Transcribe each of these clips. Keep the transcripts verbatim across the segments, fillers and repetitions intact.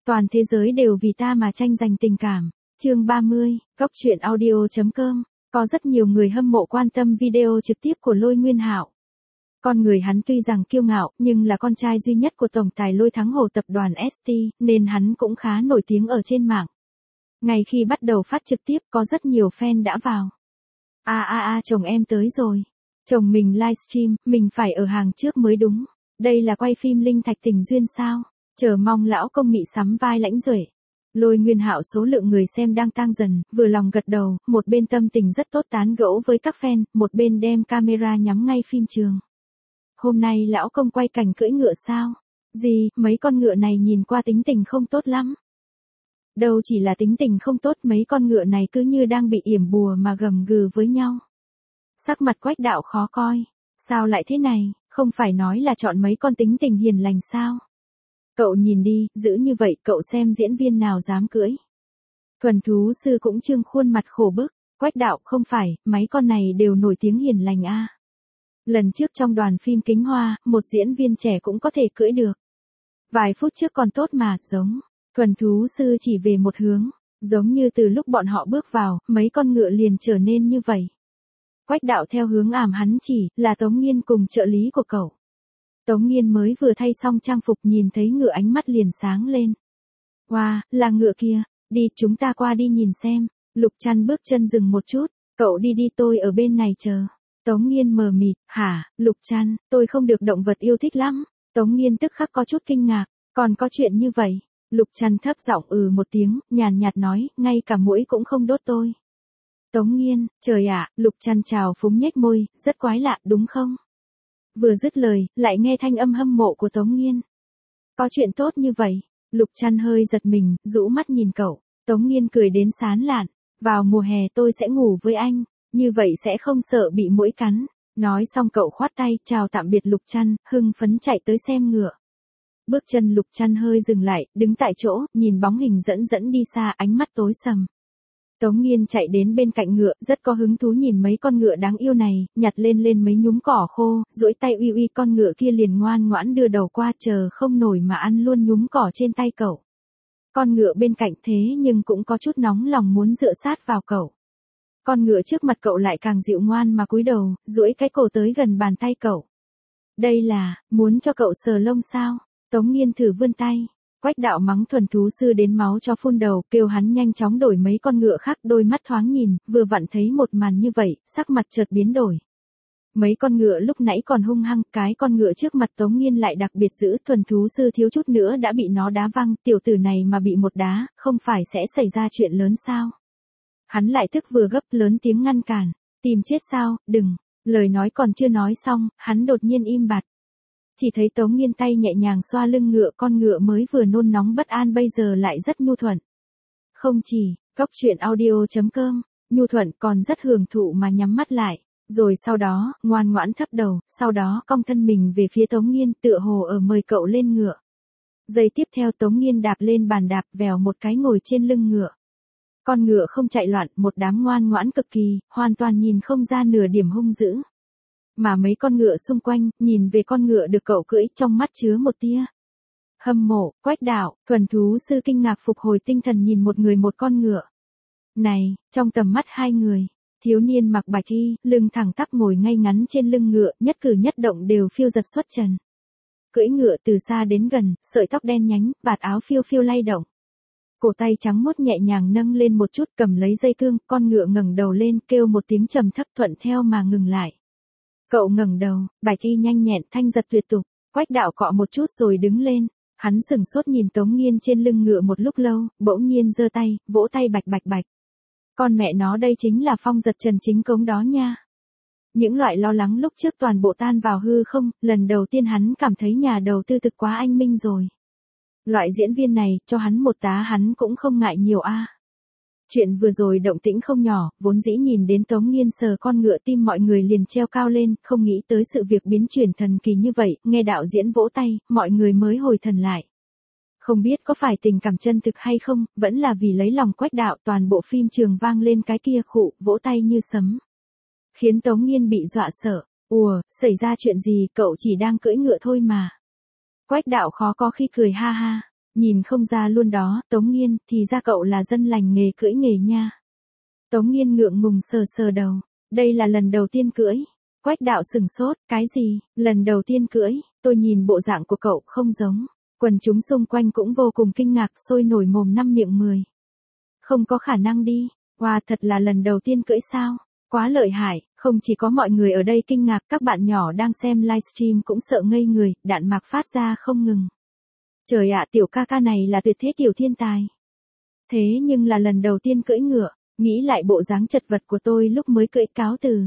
Toàn thế giới đều vì ta mà tranh giành tình cảm. Chương ba mươi, Góc truyện audio chấm com. Có rất nhiều người hâm mộ quan tâm video trực tiếp của Lôi Nguyên Hạo. Con người hắn tuy rằng kiêu ngạo, nhưng là con trai duy nhất của tổng tài Lôi Thắng Hồ tập đoàn ét tê, nên hắn cũng khá nổi tiếng ở trên mạng. Ngay khi bắt đầu phát trực tiếp, có rất nhiều fan đã vào. A a a chồng em tới rồi. Chồng mình livestream, mình phải ở hàng trước mới đúng. Đây là quay phim Linh Thạch Tình Duyên sao? Chờ mong lão công mị sắm vai lãnh duệ. Lôi Nguyên Hạo số lượng người xem đang tăng dần, vừa lòng gật đầu, một bên tâm tình rất tốt tán gẫu với các fan, một bên đem camera nhắm ngay phim trường. Hôm nay lão công quay cảnh cưỡi ngựa sao? Gì, mấy con ngựa này nhìn qua tính tình không tốt lắm. Đâu chỉ là tính tình không tốt, mấy con ngựa này cứ như đang bị yểm bùa mà gầm gừ với nhau. Sắc mặt Quách Đạo khó coi. Sao lại thế này, không phải nói là chọn mấy con tính tình hiền lành sao? Cậu nhìn đi, giữ như vậy cậu xem diễn viên nào dám cưỡi. Thuần thú sư cũng trương khuôn mặt khổ bức. Quách Đạo không phải, mấy con này đều nổi tiếng hiền lành a. À. Lần trước trong đoàn phim Kính Hoa, một diễn viên trẻ cũng có thể cưỡi được. Vài phút trước còn tốt mà, giống. Thuần thú sư chỉ về một hướng, giống như từ lúc bọn họ bước vào, mấy con ngựa liền trở nên như vậy. Quách Đạo theo hướng ảm hắn chỉ, là Tống Nghiên cùng trợ lý của cậu. Tống Nghiên mới vừa thay xong trang phục, nhìn thấy ngựa ánh mắt liền sáng lên. Wow, là ngựa kia, đi chúng ta qua đi nhìn xem. Lục Trăn bước chân dừng một chút, cậu đi đi tôi ở bên này chờ. Tống Nghiên mờ mịt, hả, Lục Trăn, tôi không được động vật yêu thích lắm. Tống Nghiên tức khắc có chút kinh ngạc, còn có chuyện như vậy. Lục Trăn thấp giọng ừ một tiếng, nhàn nhạt nói, ngay cả muỗi cũng không đốt tôi. Tống Nghiên, trời ạ, Lục Trăn chào phúng nhếch môi, rất quái lạ đúng không? Vừa dứt lời, lại nghe thanh âm hâm mộ của Tống Nghiên. Có chuyện tốt như vậy, Lục Trăn hơi giật mình, rũ mắt nhìn cậu. Tống Nghiên cười đến sán lạn, vào mùa hè tôi sẽ ngủ với anh, như vậy sẽ không sợ bị muỗi cắn. Nói xong cậu khoát tay, chào tạm biệt Lục Trăn, hưng phấn chạy tới xem ngựa. Bước chân Lục Trăn hơi dừng lại, đứng tại chỗ, nhìn bóng hình dẫn dẫn đi xa, ánh mắt tối sầm. Tống Nghiên chạy đến bên cạnh ngựa, rất có hứng thú nhìn mấy con ngựa đáng yêu này, nhặt lên lên mấy nhúm cỏ khô, duỗi tay uy uy con ngựa kia liền ngoan ngoãn đưa đầu qua, chờ không nổi mà ăn luôn nhúm cỏ trên tay cậu. Con ngựa bên cạnh thế nhưng cũng có chút nóng lòng muốn dựa sát vào cậu. Con ngựa trước mặt cậu lại càng dịu ngoan mà cúi đầu, duỗi cái cổ tới gần bàn tay cậu. Đây là, muốn cho cậu sờ lông sao? Tống Nghiên thử vươn tay. Quách Đạo mắng thuần thú sư đến máu cho phun đầu, kêu hắn nhanh chóng đổi mấy con ngựa khác, đôi mắt thoáng nhìn, vừa vặn thấy một màn như vậy, sắc mặt chợt biến đổi. Mấy con ngựa lúc nãy còn hung hăng, cái con ngựa trước mặt Tống Nghiên lại đặc biệt dữ, thuần thú sư thiếu chút nữa đã bị nó đá văng, tiểu tử này mà bị một đá, không phải sẽ xảy ra chuyện lớn sao? Hắn lại tức vừa gấp lớn tiếng ngăn cản, tìm chết sao, đừng, lời nói còn chưa nói xong, hắn đột nhiên im bặt. Chỉ thấy Tống Nghiên tay nhẹ nhàng xoa lưng ngựa, con ngựa mới vừa nôn nóng bất an bây giờ lại rất nhu thuận. Không chỉ, Góc truyện audio chấm com, nhu thuận còn rất hưởng thụ mà nhắm mắt lại, rồi sau đó, ngoan ngoãn thấp đầu, sau đó cong thân mình về phía Tống Nghiên, tựa hồ ở mời cậu lên ngựa. Giây tiếp theo Tống Nghiên đạp lên bàn đạp, vèo một cái ngồi trên lưng ngựa. Con ngựa không chạy loạn, một đám ngoan ngoãn cực kỳ, hoàn toàn nhìn không ra nửa điểm hung dữ. Mà mấy con ngựa xung quanh, nhìn về con ngựa được cậu cưỡi, trong mắt chứa một tia hâm mộ. Quách Đạo, thuần thú sư kinh ngạc phục hồi tinh thần nhìn một người một con ngựa. Này, trong tầm mắt hai người, thiếu niên mặc bạch y, lưng thẳng tắp ngồi ngay ngắn trên lưng ngựa, nhất cử nhất động đều phiêu giật xuất trần. Cưỡi ngựa từ xa đến gần, sợi tóc đen nhánh, vạt áo phiêu phiêu lay động. Cổ tay trắng muốt nhẹ nhàng nâng lên một chút, cầm lấy dây cương, con ngựa ngẩng đầu lên, kêu một tiếng trầm thấp, thuận theo mà ngừng lại. Cậu ngẩng đầu, bạch y nhanh nhẹn, thanh giật tuyệt tục. Quách Đạo cọ một chút rồi đứng lên. Hắn sừng sốt nhìn Tống Nghiên trên lưng ngựa một lúc lâu, bỗng nhiên giơ tay, vỗ tay bạch bạch bạch. Con mẹ nó, đây chính là Phong Giật Trần chính cống đó nha. Những loại lo lắng lúc trước toàn bộ tan vào hư không, lần đầu tiên hắn cảm thấy nhà đầu tư thực quá anh minh rồi. Loại diễn viên này, cho hắn một tá hắn cũng không ngại nhiều a. À. Chuyện vừa rồi động tĩnh không nhỏ, vốn dĩ nhìn đến Tống Nghiên sờ con ngựa tim mọi người liền treo cao lên, không nghĩ tới sự việc biến chuyển thần kỳ như vậy, nghe đạo diễn vỗ tay, mọi người mới hồi thần lại. Không biết có phải tình cảm chân thực hay không, vẫn là vì lấy lòng Quách Đạo, toàn bộ phim trường vang lên cái kia khụ, vỗ tay như sấm. Khiến Tống Nghiên bị dọa sợ, ùa, xảy ra chuyện gì, cậu chỉ đang cưỡi ngựa thôi mà. Quách Đạo khó có khi cười ha ha. Nhìn không ra luôn đó, Tống Nghiên, thì ra cậu là dân lành nghề cưỡi nghề nha. Tống Nghiên ngượng ngùng sờ sờ đầu, đây là lần đầu tiên cưỡi. Quách Đạo sừng sốt, cái gì, lần đầu tiên cưỡi, tôi nhìn bộ dạng của cậu không giống. Quần chúng xung quanh cũng vô cùng kinh ngạc sôi nổi mồm năm miệng mười. Không có khả năng đi, wow, thật là lần đầu tiên cưỡi sao, quá lợi hại, không chỉ có mọi người ở đây kinh ngạc, các bạn nhỏ đang xem livestream cũng sợ ngây người, đạn mạc phát ra không ngừng. Trời ạ, tiểu ca ca này là tuyệt thế tiểu thiên tài. Thế nhưng là lần đầu tiên cưỡi ngựa, nghĩ lại bộ dáng chật vật của tôi lúc mới cưỡi cáo từ.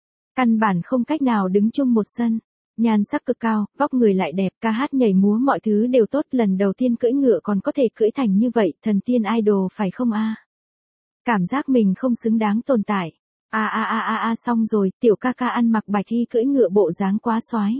Căn bản không cách nào đứng chung một sân. Nhan sắc cực cao, vóc người lại đẹp, ca hát nhảy múa mọi thứ đều tốt, lần đầu tiên cưỡi ngựa còn có thể cưỡi thành như vậy, thần tiên idol phải không a? Cảm giác mình không xứng đáng tồn tại. A a a a a xong rồi, tiểu ca ca ăn mặc bạch y cưỡi ngựa bộ dáng quá xoái.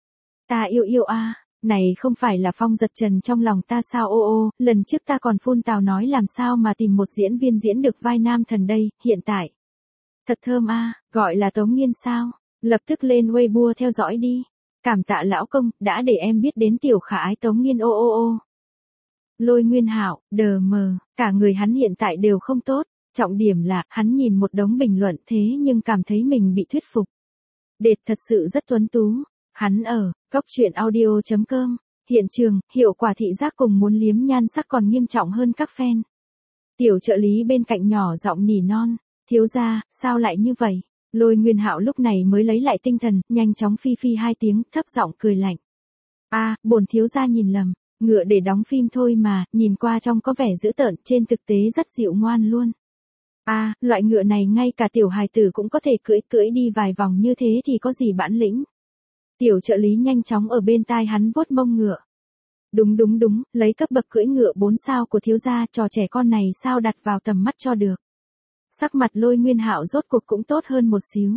Ta yêu yêu a, này không phải là Phong Giật Trần trong lòng ta sao ô ô, lần trước ta còn phun tào nói làm sao mà tìm một diễn viên diễn được vai nam thần đây, hiện tại. Thật thơm a, gọi là Tống Nghiên sao, lập tức lên Weibo theo dõi đi. Cảm tạ lão công, đã để em biết đến tiểu khả ái Tống Nghiên ô ô ô. Lôi Nguyên Hạo, đờ mờ, cả người hắn hiện tại đều không tốt, trọng điểm là, hắn nhìn một đống bình luận thế nhưng cảm thấy mình bị thuyết phục. Đệt thật sự rất tuấn tú, hắn ở, góc truyện audio chấm com, hiện trường, hiệu quả thị giác cùng muốn liếm nhan sắc còn nghiêm trọng hơn các fan. Tiểu trợ lý bên cạnh nhỏ giọng nỉ non, thiếu gia, sao lại như vậy? Lôi Nguyên Hạo lúc này mới lấy lại tinh thần, nhanh chóng phi phi hai tiếng, thấp giọng cười lạnh. A, à, bổn thiếu gia nhìn lầm, ngựa để đóng phim thôi mà, nhìn qua trông có vẻ dữ tợn, trên thực tế rất dịu ngoan luôn. A, à, loại ngựa này ngay cả tiểu hài tử cũng có thể cưỡi cưỡi đi vài vòng như thế thì có gì bản lĩnh. Tiểu trợ lý nhanh chóng ở bên tai hắn vuốt mông ngựa. Đúng đúng đúng, lấy cấp bậc cưỡi ngựa bốn sao của thiếu gia, trò trẻ con này sao đặt vào tầm mắt cho được. Sắc mặt Lôi Nguyên Hạo rốt cuộc cũng tốt hơn một xíu.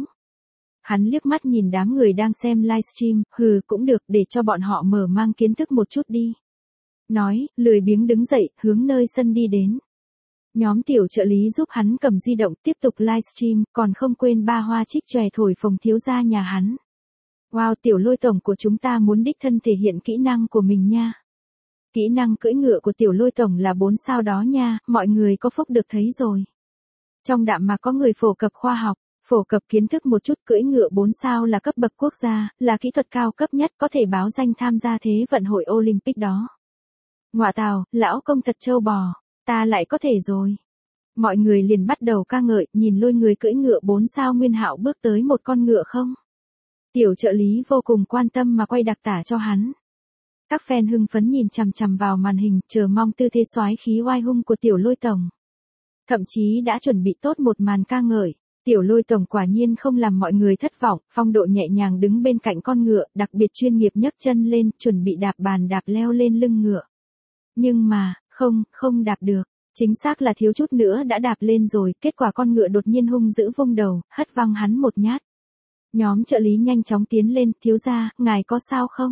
Hắn liếc mắt nhìn đám người đang xem livestream, hừ cũng được để cho bọn họ mở mang kiến thức một chút đi. Nói, lười biếng đứng dậy, hướng nơi sân đi đến. Nhóm tiểu trợ lý giúp hắn cầm di động tiếp tục livestream, còn không quên ba hoa trích chòe thổi phồng thiếu gia nhà hắn. Wow, tiểu Lôi tổng của chúng ta muốn đích thân thể hiện kỹ năng của mình nha. Kỹ năng cưỡi ngựa của tiểu Lôi tổng là bốn sao đó nha, mọi người có phúc được thấy rồi. Trong đạm mà có người phổ cập khoa học, phổ cập kiến thức một chút, cưỡi ngựa bốn sao là cấp bậc quốc gia, là kỹ thuật cao cấp nhất có thể báo danh tham gia Thế vận hội Olympic đó. Ngoạ tào, lão công thật trâu bò, ta lại có thể rồi. Mọi người liền bắt đầu ca ngợi, nhìn Lôi người cưỡi ngựa bốn sao Nguyên Hạo bước tới một con ngựa không. Tiểu trợ lý vô cùng quan tâm mà quay đặc tả cho hắn. Các fan hưng phấn nhìn chằm chằm vào màn hình, chờ mong tư thế soái khí oai hung của tiểu Lôi tổng. Thậm chí đã chuẩn bị tốt một màn ca ngợi, tiểu Lôi tổng quả nhiên không làm mọi người thất vọng, phong độ nhẹ nhàng đứng bên cạnh con ngựa, đặc biệt chuyên nghiệp nhấc chân lên, chuẩn bị đạp bàn đạp leo lên lưng ngựa. Nhưng mà, không, không đạp được, chính xác là thiếu chút nữa đã đạp lên rồi, kết quả con ngựa đột nhiên hung dữ vung đầu, hất văng hắn một nhát. Nhóm trợ lý nhanh chóng tiến lên, thiếu gia, ngài có sao không?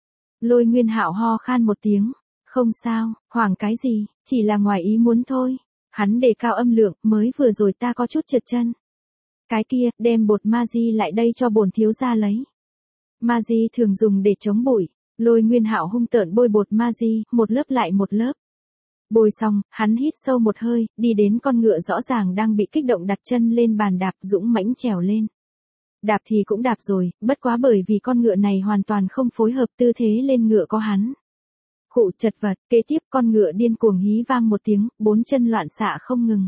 Lôi Nguyên Hạo ho khan một tiếng, không sao, hoảng cái gì, chỉ là ngoài ý muốn thôi. Hắn đề cao âm lượng, mới vừa rồi ta có chút trượt chân. Cái kia, đem bột Magi lại đây cho bổn thiếu gia lấy. Magi thường dùng để chống bụi. Lôi Nguyên Hạo hung tợn bôi bột Magi, một lớp lại một lớp. Bôi xong, hắn hít sâu một hơi, đi đến con ngựa rõ ràng đang bị kích động đặt chân lên bàn đạp, dũng mãnh trèo lên. Đạp thì cũng đạp rồi, bất quá bởi vì con ngựa này hoàn toàn không phối hợp tư thế lên ngựa có hắn. Khụ chật vật, kế tiếp con ngựa điên cuồng hí vang một tiếng, bốn chân loạn xạ không ngừng.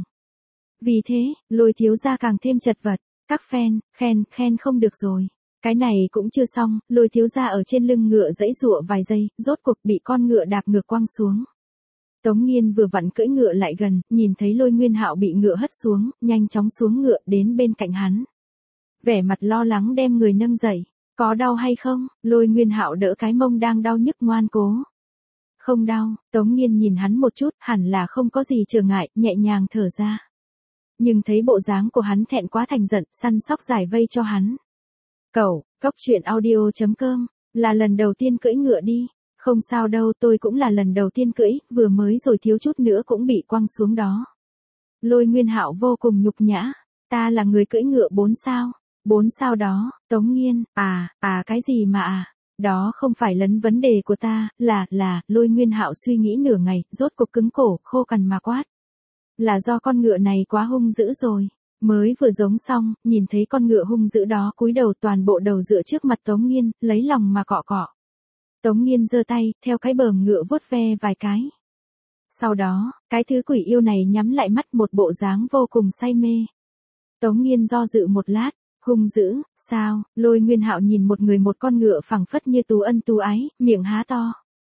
Vì thế, Lôi thiếu gia càng thêm chật vật, các fan, khen, khen không được rồi. Cái này cũng chưa xong, Lôi thiếu gia ở trên lưng ngựa giãy giụa vài giây, rốt cuộc bị con ngựa đạp ngược quăng xuống. Tống Nghiên vừa vặn cưỡi ngựa lại gần, nhìn thấy Lôi Nguyên Hạo bị ngựa hất xuống, nhanh chóng xuống ngựa đến bên cạnh hắn. Vẻ mặt lo lắng đem người nâng dậy, có đau hay không? Lôi Nguyên Hạo đỡ cái mông đang đau nhức ngoan cố. Không đau, Tống Nghiên nhìn hắn một chút, hẳn là không có gì trở ngại, nhẹ nhàng thở ra. Nhưng thấy bộ dáng của hắn thẹn quá thành giận, săn sóc giải vây cho hắn. Cậu, góc truyện audio chấm com, là lần đầu tiên cưỡi ngựa đi. Không sao đâu, tôi cũng là lần đầu tiên cưỡi, vừa mới rồi thiếu chút nữa cũng bị quăng xuống đó. Lôi Nguyên Hạo vô cùng nhục nhã, ta là người cưỡi ngựa bốn sao, bốn sao đó, Tống Nghiên, à, à cái gì mà à, Đó không phải lấn vấn đề của ta, là, là, Lôi Nguyên Hạo suy nghĩ nửa ngày, rốt cuộc cứng cổ, khô cằn mà quát. Là do con ngựa này quá hung dữ rồi. Mới vừa giống xong, nhìn thấy con ngựa hung dữ đó cúi đầu toàn bộ đầu dựa trước mặt Tống Nghiên, lấy lòng mà cọ cọ. Tống Nghiên giơ tay, theo cái bờm ngựa vuốt ve vài cái. Sau đó, cái thứ quỷ yêu này nhắm lại mắt một bộ dáng vô cùng say mê. Tống Nghiên do dự một lát, hung dữ, sao? Lôi Nguyên Hạo nhìn một người một con ngựa phẳng phất như tú ân tú ái, miệng há to.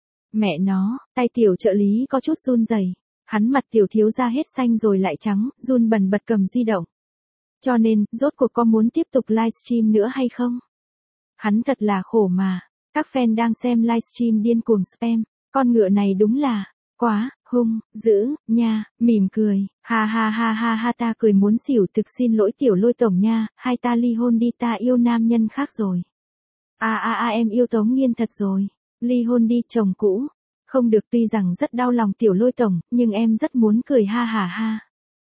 Mẹ nó, tay tiểu trợ lý có chút run rẩy. Hắn mặt tiểu thiếu ra hết xanh rồi lại trắng, run bần bật cầm di động. Cho nên, rốt cuộc có muốn tiếp tục livestream nữa hay không? Hắn thật là khổ mà. Các fan đang xem livestream điên cuồng spam. Con ngựa này đúng là, quá, hung, dữ, nha, mỉm cười. Ha ha ha ha ha ta cười muốn xỉu thực xin lỗi tiểu Lôi tổng nha, hai ta ly hôn đi ta yêu nam nhân khác rồi. À à à em yêu Tống Nghiên thật rồi. Ly hôn đi chồng cũ. Không được tuy rằng rất đau lòng tiểu Lôi tổng, nhưng em rất muốn cười ha ha ha.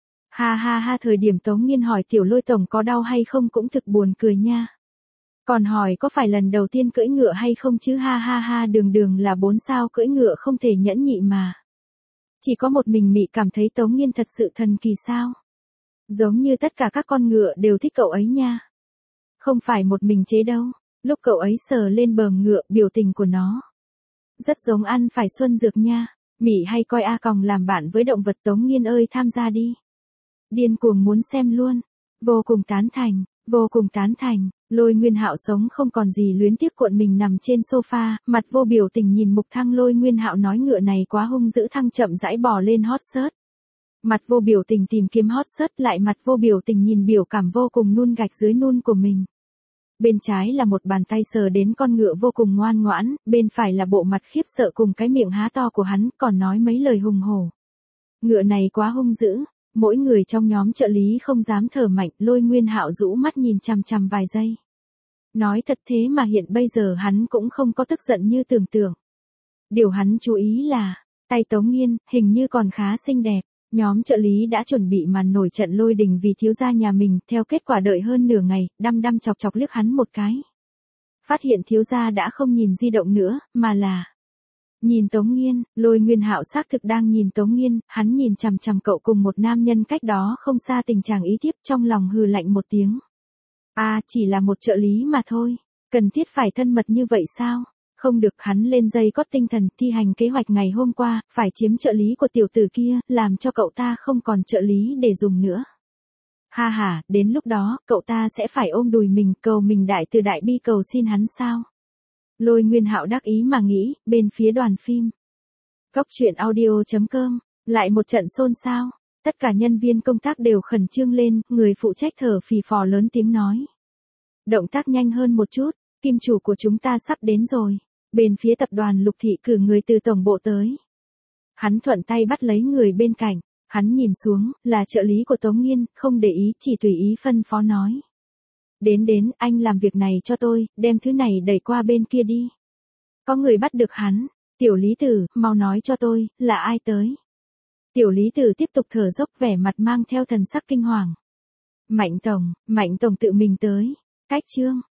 Ha ha ha thời điểm Tống Nghiên hỏi tiểu Lôi tổng có đau hay không cũng thực buồn cười nha. Còn hỏi có phải lần đầu tiên cưỡi ngựa hay không chứ ha ha ha đường đường là bốn sao cưỡi ngựa không thể nhẫn nhị mà. Chỉ có một mình Mị cảm thấy Tống Nghiên thật sự thần kỳ sao. Giống như tất cả các con ngựa đều thích cậu ấy nha. Không phải một mình chế đâu, lúc cậu ấy sờ lên bờm ngựa biểu tình của nó. Rất giống ăn phải xuân dược nha. Mị hay coi A Còng làm bạn với động vật Tống Nghiên ơi tham gia đi. Điên cuồng muốn xem luôn. Vô cùng tán thành, vô cùng tán thành. Lôi Nguyên Hạo sống không còn gì luyến tiếc cuộn mình nằm trên sofa, mặt vô biểu tình nhìn Mục Thăng. Lôi Nguyên Hạo nói ngựa này quá hung dữ. Thăng chậm rãi bò lên hot search. Mặt vô biểu tình tìm kiếm hot search lại mặt vô biểu tình nhìn biểu cảm vô cùng nun gạch dưới nun của mình. Bên trái là một bàn tay sờ đến con ngựa vô cùng ngoan ngoãn, bên phải là bộ mặt khiếp sợ cùng cái miệng há to của hắn, còn nói mấy lời hùng hổ. Ngựa này quá hung dữ, mỗi người trong nhóm trợ lý không dám thở mạnh. Lôi Nguyên Hạo rũ mắt nhìn chằm chằm vài giây. Nói thật thế mà hiện bây giờ hắn cũng không có tức giận như tưởng tượng. Điều hắn chú ý là, tay Tống Nghiên, hình như còn khá xinh đẹp. Nhóm trợ lý đã chuẩn bị màn nổi trận lôi đình vì thiếu gia nhà mình, theo kết quả đợi hơn nửa ngày, đăm đăm chọc chọc liếc hắn một cái. Phát hiện thiếu gia đã không nhìn di động nữa, mà là nhìn Tống Nghiên. Lôi Nguyên Hạo xác thực đang nhìn Tống Nghiên, hắn nhìn chằm chằm cậu cùng một nam nhân cách đó không xa tình trạng ý tiếp, trong lòng hừ lạnh một tiếng. À, chỉ là một trợ lý mà thôi, cần thiết phải thân mật như vậy sao? Không được, hắn lên dây cót tinh thần, thi hành kế hoạch ngày hôm qua, phải chiếm trợ lý của tiểu tử kia, làm cho cậu ta không còn trợ lý để dùng nữa. Ha ha, đến lúc đó, cậu ta sẽ phải ôm đùi mình, cầu mình đại từ đại bi cầu xin hắn sao? Lôi Nguyên Hạo đắc ý mà nghĩ, bên phía đoàn phim. Góc truyện audio chấm com, lại một trận xôn xao. Tất cả nhân viên công tác đều khẩn trương lên, người phụ trách thở phì phò lớn tiếng nói. Động tác nhanh hơn một chút, kim chủ của chúng ta sắp đến rồi. Bên phía tập đoàn Lục Thị cử người từ tổng bộ tới. Hắn thuận tay bắt lấy người bên cạnh, hắn nhìn xuống, là trợ lý của Tống Nghiên, không để ý, chỉ tùy ý phân phó nói. Đến đến, anh làm việc này cho tôi, đem thứ này đẩy qua bên kia đi. Có người bắt được hắn, tiểu Lý Tử, mau nói cho tôi, là ai tới. Tiểu Lý Tử tiếp tục thở dốc vẻ mặt mang theo thần sắc kinh hoàng. Mạnh Tổng, Mạnh Tổng tự mình tới. Cách chương.